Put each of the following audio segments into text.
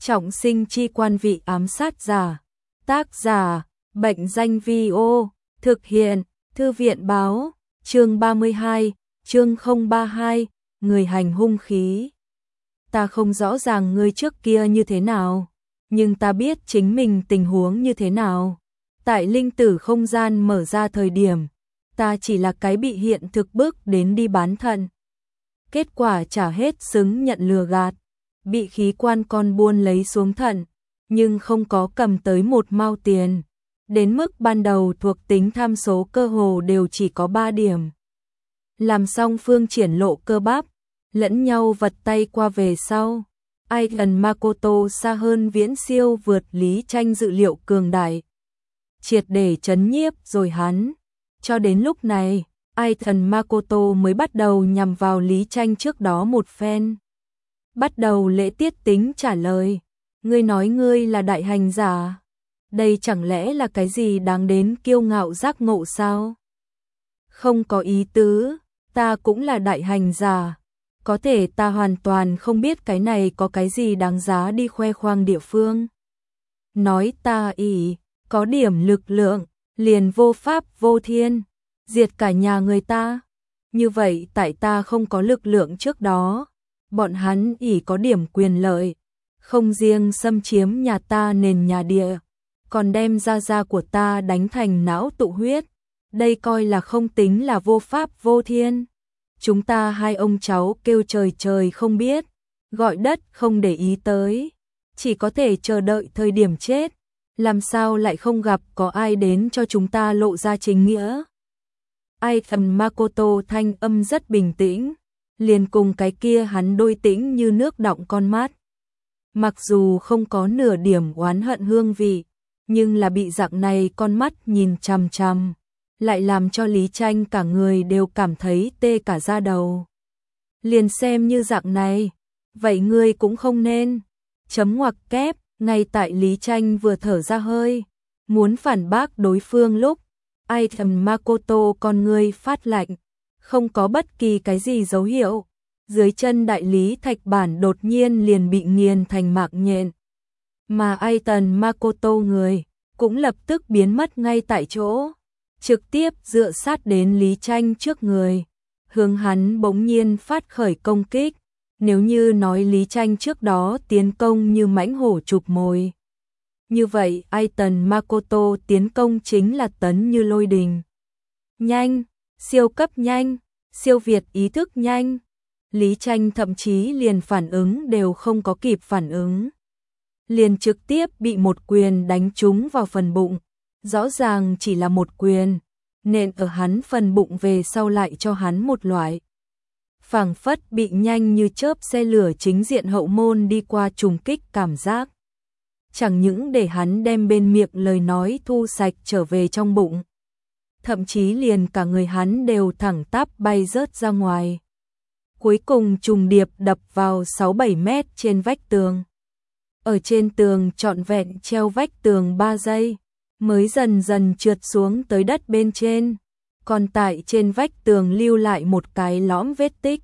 Trọng sinh chi quan vị ám sát giả. Tác giả, Bệnh danh Vi-ô. Thực hiện, Thư viện báo. Chương 32, chương 032, người hành hung khí. Ta không rõ ràng ngươi trước kia như thế nào, nhưng ta biết chính mình tình huống như thế nào. Tại linh tử không gian mở ra thời điểm, ta chỉ là cái bị hiện thực bước đến đi bán thận. Kết quả trả hết xứng nhận lừa gạt, bị khí quan con buôn lấy xuống thận, nhưng không có cầm tới một mao tiền. Đến mức ban đầu thuộc tính tham số cơ hồ đều chỉ có 3 điểm. Làm xong phương triển lộ cơ bắp, lẫn nhau vật tay qua về sau. Aidan Makoto xa hơn viễn siêu vượt Lý Tranh dự liệu cường đại. Triệt để chấn nhiếp rồi hắn. Cho đến lúc này, Aidan Makoto mới bắt đầu nhằm vào Lý Tranh trước đó một phen. Bắt đầu lễ tiết tính trả lời. Ngươi nói ngươi là đại hành giả. Đây chẳng lẽ là cái gì đáng đến kiêu ngạo giác ngộ sao? Không có ý tứ, ta cũng là đại hành giả. Có thể ta hoàn toàn không biết cái này có cái gì đáng giá đi khoe khoang địa phương. Nói ta có điểm lực lượng, liền vô pháp vô thiên, diệt cả nhà người ta. Như vậy tại ta không có lực lượng trước đó, bọn hắn có điểm quyền lợi, không riêng xâm chiếm nhà ta nền nhà địa, còn đem gia của ta đánh thành não tụ huyết. Đây coi là không tính là vô pháp vô thiên. Chúng ta hai ông cháu kêu trời trời không biết, gọi đất không để ý tới, chỉ có thể chờ đợi thời điểm chết. Làm sao lại không gặp có ai đến cho chúng ta lộ ra chính nghĩa? Aidan Makoto thanh âm rất bình tĩnh, liền cùng cái kia hắn đôi tĩnh như nước đọng con mắt. Mặc dù không có nửa điểm oán hận hương vị, nhưng là bị dạng này con mắt nhìn chằm chằm, lại làm cho Lý Tranh cả người đều cảm thấy tê cả da đầu. Liền xem như dạng này, vậy ngươi cũng không nên. Chấm ngoặc kép, ngay tại Lý Tranh vừa thở ra hơi, muốn phản bác đối phương lúc, Aidan Makoto con ngươi phát lạnh, không có bất kỳ cái gì dấu hiệu. Dưới chân đại lý thạch bản đột nhiên liền bị nghiền thành mạc nhện. Mà Aidan Makoto người cũng lập tức biến mất ngay tại chỗ, trực tiếp dựa sát đến Lý Tranh trước người, hướng hắn bỗng nhiên phát khởi công kích. Nếu như nói Lý Tranh trước đó tiến công như mãnh hổ chụp mồi, như vậy Aidan Makoto tiến công chính là tấn như lôi đình. Nhanh, siêu cấp nhanh, siêu việt ý thức nhanh. Lý Tranh thậm chí liền phản ứng đều không có kịp phản ứng, liền trực tiếp bị một quyền đánh trúng vào phần bụng. Rõ ràng chỉ là một quyền, nện ở hắn phần bụng về sau lại cho hắn một loại phảng phất bị nhanh như chớp xe lửa chính diện hậu môn đi qua trùng kích cảm giác. Chẳng những để hắn đem bên miệng lời nói thu sạch trở về trong bụng, thậm chí liền cả người hắn đều thẳng tắp bay rớt ra ngoài. Cuối cùng trùng điệp đập vào 6-7 mét trên vách tường. Ở trên tường trọn vẹn treo vách tường 3 giây, mới dần dần trượt xuống tới đất bên trên. Còn tại trên vách tường lưu lại một cái lõm vết tích.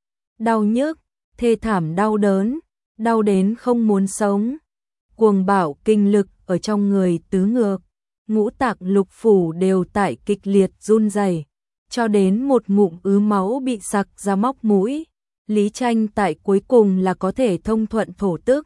Đau nhức, thê thảm đau đớn, đau đến không muốn sống. Cuồng bạo kinh lực ở trong người tứ ngược, ngũ tạng lục phủ đều tại kịch liệt run rẩy, cho đến một ngụm ứ máu bị sặc ra móc mũi. Lý Tranh tại cuối cùng là có thể thông thuận thổ tức.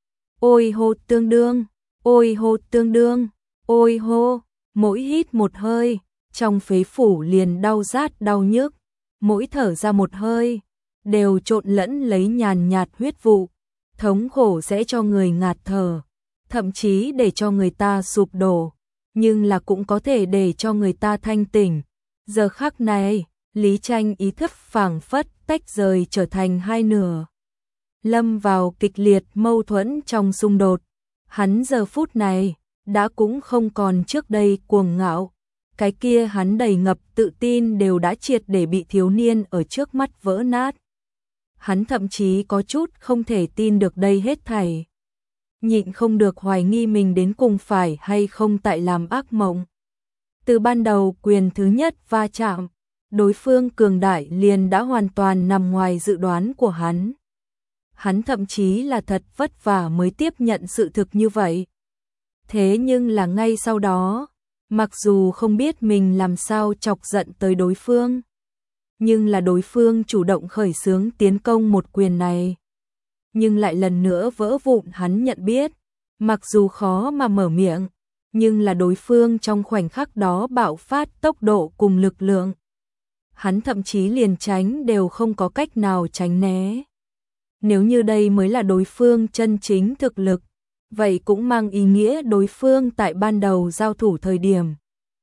Ôi hô tương đương, ôi hô tương đương, ôi hô, mỗi hít một hơi, trong phế phủ liền đau rát đau nhức, mỗi thở ra một hơi, đều trộn lẫn lấy nhàn nhạt huyết vụ, thống khổ sẽ cho người ngạt thở, thậm chí để cho người ta sụp đổ, nhưng là cũng có thể để cho người ta thanh tỉnh. Giờ khắc này, Lý Tranh ý thức phảng phất tách rời trở thành hai nửa, lâm vào kịch liệt mâu thuẫn trong xung đột. Hắn giờ phút này đã cũng không còn trước đây cuồng ngạo, cái kia hắn đầy ngập tự tin đều đã triệt để bị thiếu niên ở trước mắt vỡ nát. Hắn thậm chí có chút không thể tin được đây hết thảy, nhịn không được hoài nghi mình đến cùng phải hay không tại làm ác mộng. Từ ban đầu quyền thứ nhất va chạm, đối phương cường đại liền đã hoàn toàn nằm ngoài dự đoán của hắn. Hắn thậm chí là thật vất vả mới tiếp nhận sự thực như vậy. Thế nhưng là ngay sau đó, mặc dù không biết mình làm sao chọc giận tới đối phương, nhưng là đối phương chủ động khởi xướng tiến công một quyền này. Nhưng lại lần nữa vỡ vụn hắn nhận biết, mặc dù khó mà mở miệng, nhưng là đối phương trong khoảnh khắc đó bạo phát tốc độ cùng lực lượng. Hắn thậm chí liền tránh đều không có cách nào tránh né. Nếu như đây mới là đối phương chân chính thực lực, vậy cũng mang ý nghĩa đối phương tại ban đầu giao thủ thời điểm.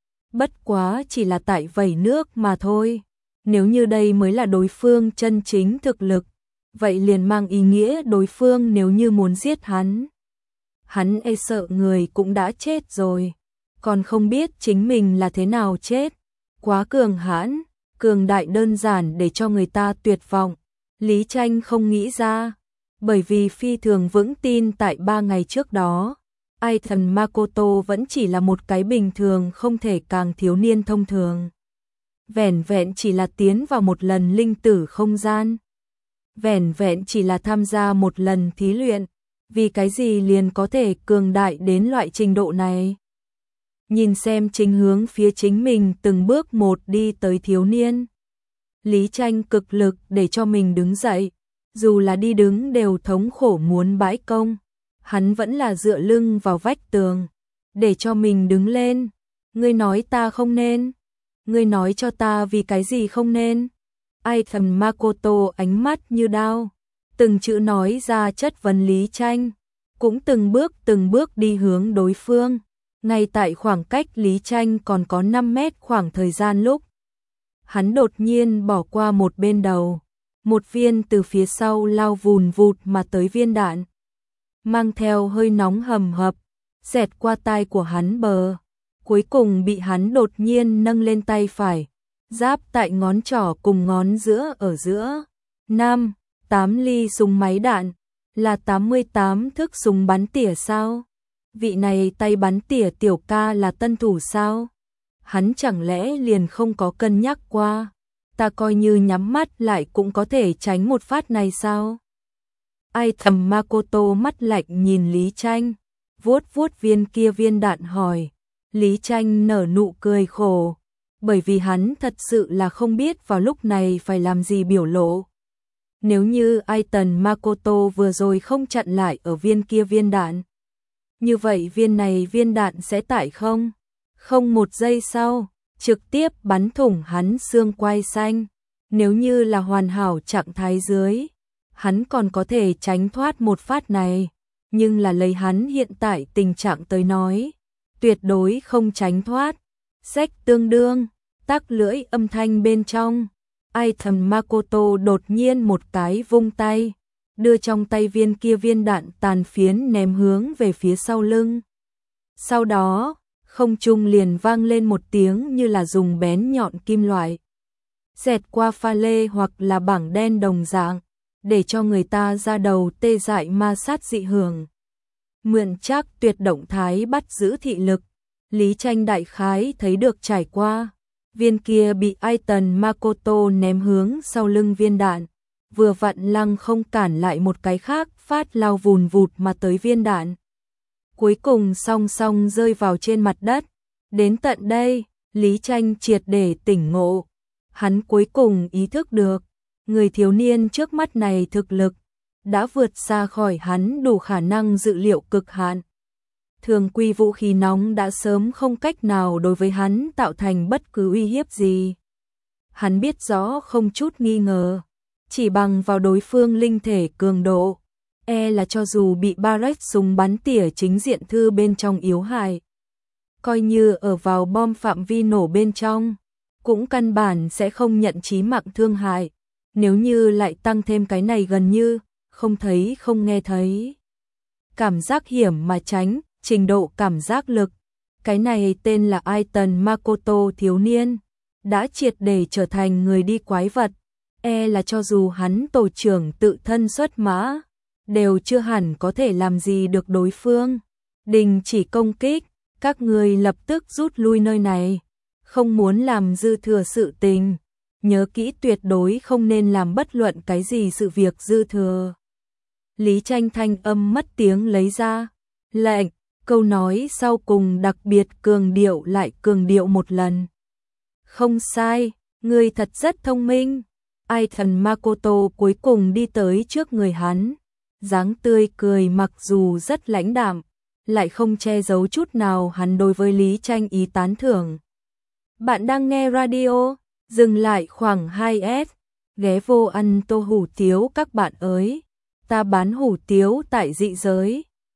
Bất quá chỉ là tại vẩy nước mà thôi. Nếu như đây mới là đối phương chân chính thực lực, vậy liền mang ý nghĩa đối phương nếu như muốn giết hắn. Hắn e sợ người cũng đã chết rồi, còn không biết chính mình là thế nào chết. Quá cường hãn, cường đại đơn giản để cho người ta tuyệt vọng. Lý Tranh không nghĩ ra, bởi vì phi thường vững tin tại 3 ngày trước đó, Ethan Makoto vẫn chỉ là một cái bình thường không thể càng thiếu niên thông thường. Vẻn vẹn chỉ là tiến vào một lần linh tử không gian. Vẻn vẹn chỉ là tham gia một lần thí luyện, vì cái gì liền có thể cường đại đến loại trình độ này. Nhìn xem chính hướng phía chính mình từng bước một đi tới thiếu niên. Lý Tranh cực lực để cho mình đứng dậy, dù là đi đứng đều thống khổ muốn bãi công. Hắn vẫn là dựa lưng vào vách tường, để cho mình đứng lên. Ngươi nói ta không nên. Ngươi nói cho ta vì cái gì không nên. Ethan Makoto ánh mắt như đao, từng chữ nói ra chất vấn Lý Tranh, cũng từng bước đi hướng đối phương. Ngay tại khoảng cách Lý Tranh còn có 5 mét khoảng thời gian lúc, hắn đột nhiên bỏ qua một bên đầu, một viên từ phía sau lao vùn vụt mà tới viên đạn, mang theo hơi nóng hầm hập, xẹt qua tai của hắn bờ, cuối cùng bị hắn đột nhiên nâng lên tay phải, giáp tại ngón trỏ cùng ngón giữa ở giữa. 8 ly súng máy đạn, là 88 thức súng bắn tỉa sao? Vị này tay bắn tỉa tiểu ca là tân thủ sao? Hắn chẳng lẽ liền không có cân nhắc qua, ta coi như nhắm mắt lại cũng có thể tránh một phát này sao? Ethan Makoto mắt lạnh nhìn Lý Tranh, vuốt viên kia viên đạn hỏi. Lý Tranh nở nụ cười khổ, bởi vì hắn thật sự là không biết vào lúc này phải làm gì biểu lộ. Nếu như Ethan Makoto vừa rồi không chặn lại ở viên kia viên đạn, như vậy viên này viên đạn sẽ tại không một giây sau, trực tiếp bắn thủng hắn xương quai xanh. Nếu như là hoàn hảo trạng thái dưới, hắn còn có thể tránh thoát một phát này, nhưng là lấy hắn hiện tại tình trạng tới nói, tuyệt đối không tránh thoát. Xách tương đương, tắc lưỡi âm thanh bên trong, Ethan Makoto đột nhiên một cái vung tay, đưa trong tay viên kia viên đạn tàn phiến ném hướng về phía sau lưng. Sau đó, không trung liền vang lên một tiếng như là dùng bén nhọn kim loại xẹt qua pha lê hoặc là bảng đen đồng dạng, để cho người ta ra đầu tê dại ma sát dị hưởng. Mượn chắc tuyệt động thái bắt giữ thị lực, Lý Tranh đại khái thấy được trải qua. Viên kia bị Ethan Makoto ném hướng sau lưng viên đạn, vừa vặn lăng không cản lại một cái khác phát lao vùn vụt mà tới viên đạn. Cuối cùng song song rơi vào trên mặt đất. Đến tận đây, Lý Tranh triệt để tỉnh ngộ. Hắn cuối cùng ý thức được, người thiếu niên trước mắt này thực lực đã vượt xa khỏi hắn đủ khả năng dự liệu cực hạn. Thường quy vũ khí nóng đã sớm không cách nào đối với hắn tạo thành bất cứ uy hiếp gì. Hắn biết rõ không chút nghi ngờ, chỉ bằng vào đối phương linh thể cường độ, là cho dù bị Barrett súng bắn tỉa chính diện thư bên trong yếu hại, coi như ở vào bom phạm vi nổ bên trong, cũng căn bản sẽ không nhận chí mạng thương hại. Nếu như lại tăng thêm cái này gần như không thấy không nghe thấy, cảm giác hiểm mà tránh, trình độ cảm giác lực, cái này tên là Ethan Makoto thiếu niên, đã triệt để trở thành người đi quái vật. Là cho dù hắn tổ trưởng tự thân xuất mã, đều chưa hẳn có thể làm gì được đối phương. Đình chỉ công kích, các người lập tức rút lui nơi này, không muốn làm dư thừa sự tình. Nhớ kỹ tuyệt đối không nên làm bất luận cái gì sự việc dư thừa. Lý Tranh thanh âm mất tiếng lấy ra. Lệnh, câu nói sau cùng đặc biệt cường điệu lại cường điệu một lần. Không sai, ngươi thật rất thông minh. Ai thần Makoto cuối cùng đi tới trước người hắn. Dáng tươi cười mặc dù rất lãnh đạm, lại không che giấu chút nào hắn đối với Lý Tranh ý tán thưởng. Bạn đang nghe radio, dừng lại khoảng 2S, ghé vô ăn tô hủ tiếu các bạn ơi. Ta bán hủ tiếu tại dị giới.